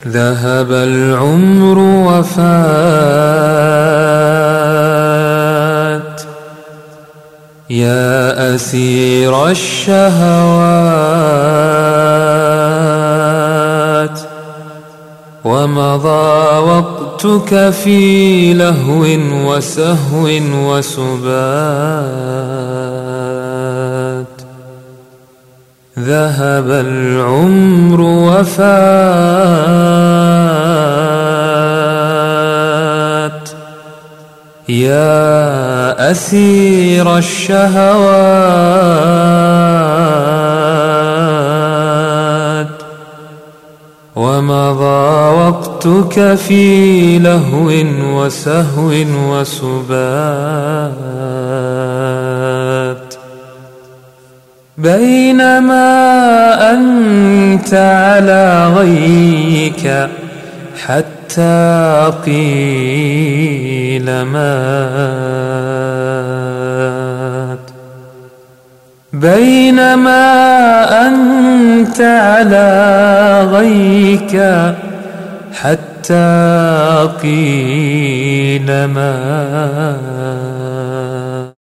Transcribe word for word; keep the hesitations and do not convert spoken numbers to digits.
ذهب العمر وفات يا أسير الشهوات، ومضى وقتك في لهو وسهو وسبات. ذهب العمر وفات يا أسير الشهوات، ومضى وقتك في لهو وسهو وسبات. بينما أنت على غيك حتى قيل مات. بينما أنت على غيك حتى قيل مات.